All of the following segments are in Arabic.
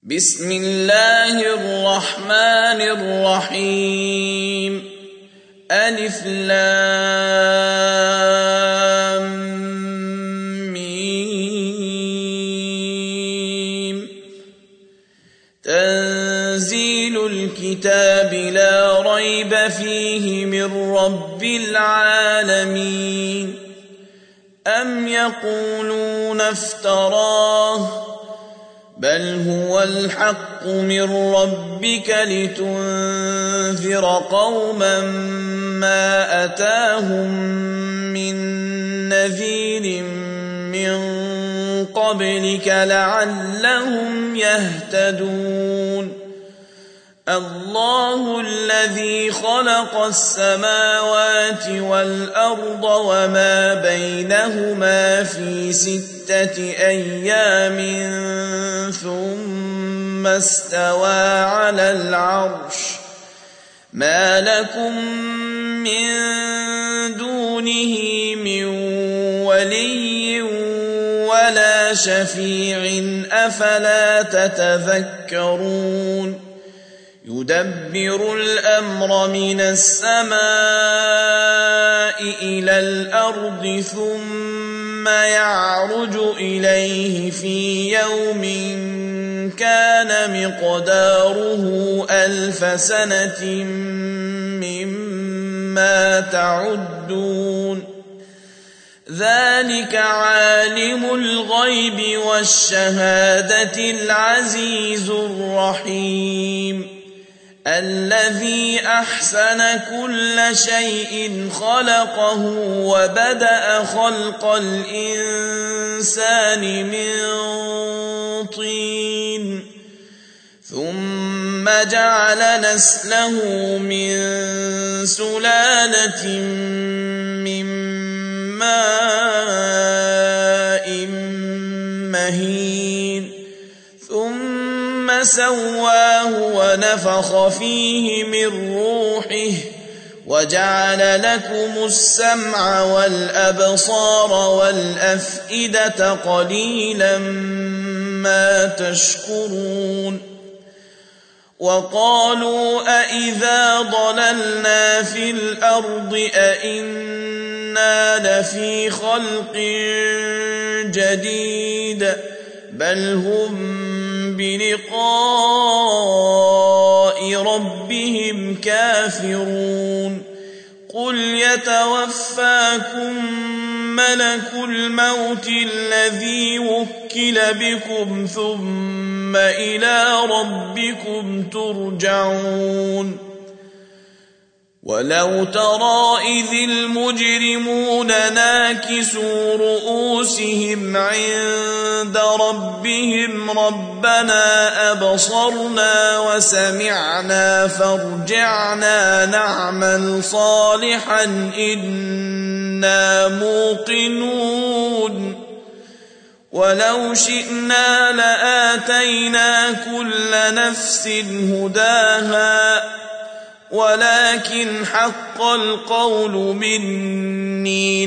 بسم الله الرحمن الرحيم ألف لام ميم تنزيل الكتاب لا ريب فيه من رب العالمين أم يقولون افتراه بل هو الحق من ربك لتنذر قوما ما أتاهم من نذير من قبلك لعلهم يهتدون الله الذي خلق السماوات والأرض وما بينهما في 6 أيام ثم استوى على العرش ما لكم من دونه من ولي ولا شفيع أفلا تتذكرون يدبر الأمر من السماء إلى الأرض ثم يعرج إليه في يوم كان مقداره 1000 سنة مما تعدون ذلك عالم الغيب والشهادة العزيز الرحيم الذي أحسن كل شيء خلقه وبدأ خلق الإنسان من طين ثم جعل نسله من سلالة من ماء مهين ثم سواه ونفخ فيه من روحه وجعل لكم السمع والأبصار والأفئدة قليلا ما تشكرون وقالوا أإذا ضللنا في الأرض أإنا لفي خلق جديد بل هم بلقاء ربهم كافرون قل يتوفاكم ملك الموت الذي وكل بكم ثم إلى ربكم ترجعون ولو ترى إذ المجرمون ناكسوا رؤوسهم عند ربهم ربنا أبصرنا وسمعنا فارجعنا نعمل صالحا إنا موقنون ولو شئنا لآتينا كل نفس هداها ولكن حق القول مني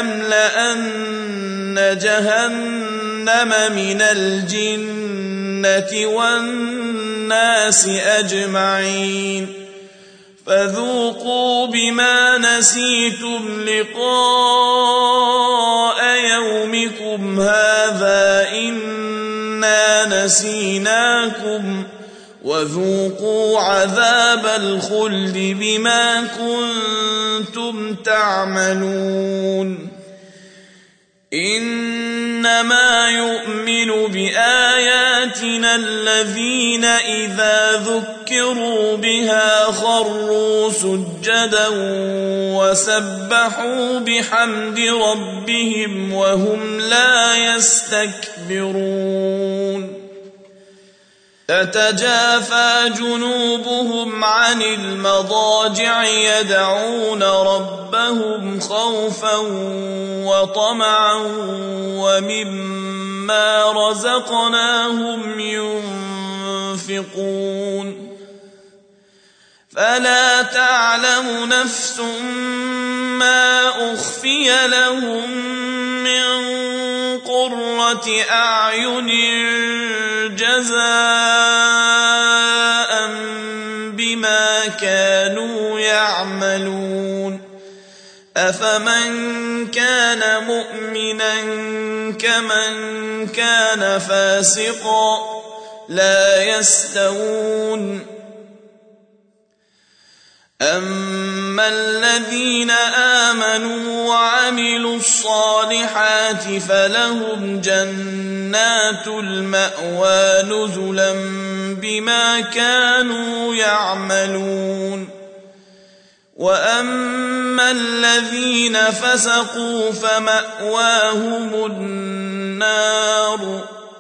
لأملأن جهنم من الجنة والناس أجمعين فذوقوا بما نسيتم لقاء يومكم هذا إنا نسيناكم وذوقوا عذاب الخلد بما كنتم تعملون إنما يؤمن بآياتنا الذين إذا ذكروا بها خروا سجدا وسبحوا بحمد ربهم وهم لا يستكبرون تتجافى جنوبهم عن المضاجع يدعون ربهم خوفا وطمعا ومما رزقناهم ينفقون فلا تعلم نفس ما أخفي لهم من قرة أعين جزاء بما كانوا يعملون أفمن كان مؤمنا كمن كان فاسقا لا يستوون أما الذين آمنوا وعملوا الصالحات فلهم جنات المأوى نزلا بما كانوا يعملون وأما الذين فسقوا فمأواهم النار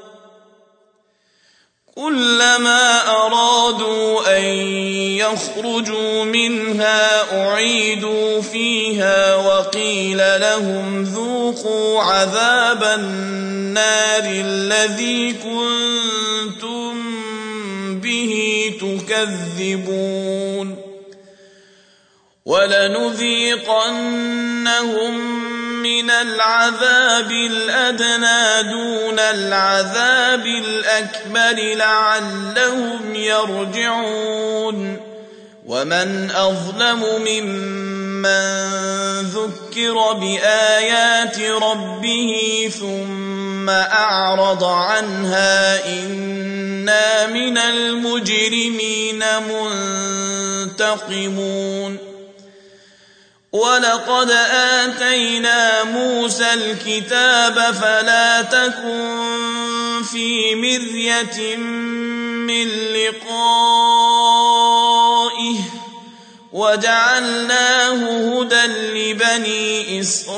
كلما أرادوا أن يخرجوا منها أعيدوا فيها وقيل لهم ذوقوا عذاب النار الذي كنتم به تكذبون ولنذيقنهم من العذاب الأدنى دون العذاب الأكبر لعلهم يرجعون ومن أظلم ممن ذكر بآيات ربه ثم أعرض عنها إنا من المجرمين منتقمون ولقد آتينا موسى الكتاب فلا تكن في مرية من لقائه وجعلناه هدى لبني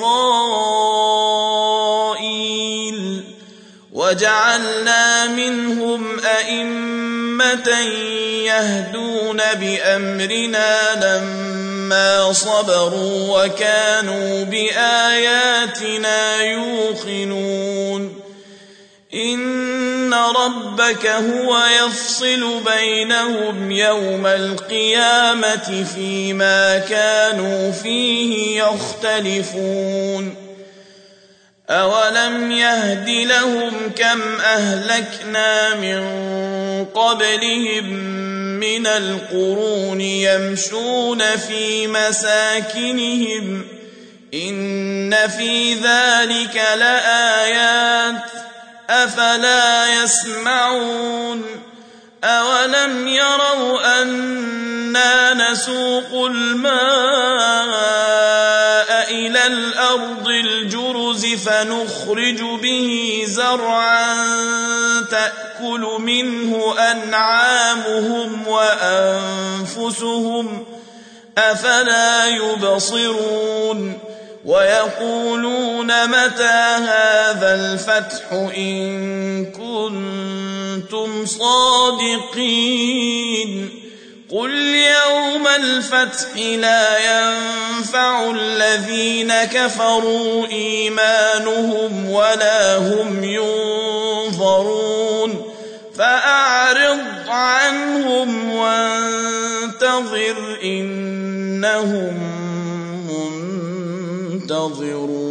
إسرائيل وجعلنا منهم أئمة يهدون بأمرنا لما صبروا وكانوا بآياتنا يوقنون إن ربك هو يفصل بينهم يوم القيامة فيما كانوا فيه يختلفون أولم يهد لهم كم أهلكنا من قبلهم من القرون يمشون في مساكنهم إن في ذلك لآيات أفلا يسمعون أولم يروا أنا نسوق الماء إلى الأرض الجرز فنخرج به زرعا تأكل منه أنعامهم وأنفسهم أفلا يبصرون ويقولون متى هذا الفتح إن كنتم صادقين قل يوم الفتح لا ينفع الذين كفروا إيمانهم ولا هم ينظرون فأعرض عنهم وانتظر إنهم منتظرون